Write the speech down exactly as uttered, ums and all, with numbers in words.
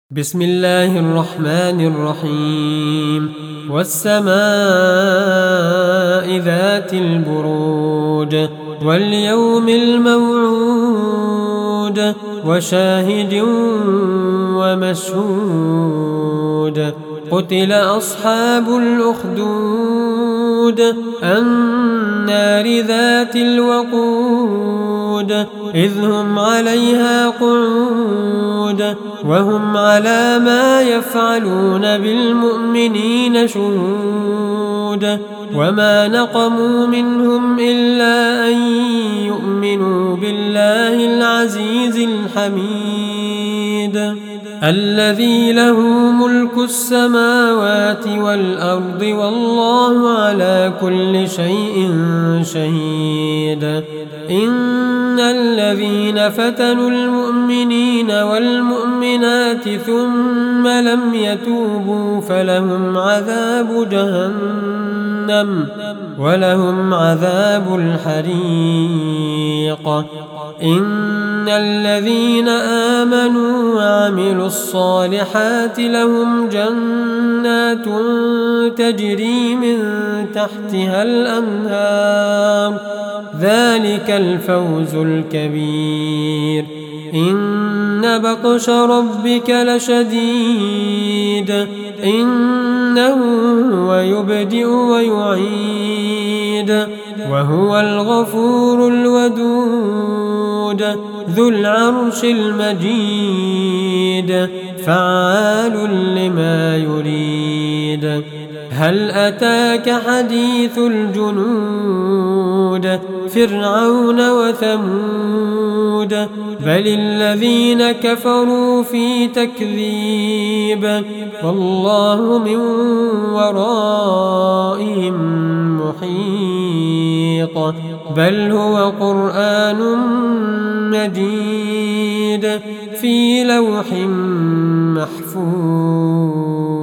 بسم الله الرحمن الرحيم والسماء ذات البروج واليوم الموعود وشاهد ومشهود قتل أصحاب الأخدود النار ذات الوقود إذ هم عليها قعود وهم على ما يفعلون بالمؤمنين شهود وما نقموا منهم إلا أن يؤمنوا بالله العزيز الحميد الذي له ملك السماوات والأرض والله على كل شيء شهيد إن الذين فتنوا المؤمنين والمؤمنات ثم لم يتوبوا فلهم عذاب جهنم ولهم عذاب الحريق إن الذين آمنوا وعملوا الصالحات لهم جنات تجري من تحتها الأنهار ذلك الفوز الكبير إن بطش ربك لشديد إنه هو يبدئ ويعيد وهو الغفور الودود ذو العرش المجيد فعال لما يريد هل أتاك حديث الجنود فرعون وثمود بل الذين كفروا في تكذيب والله من ورائهم محيط بل هو قرآن مجيد في لوح محفوظ.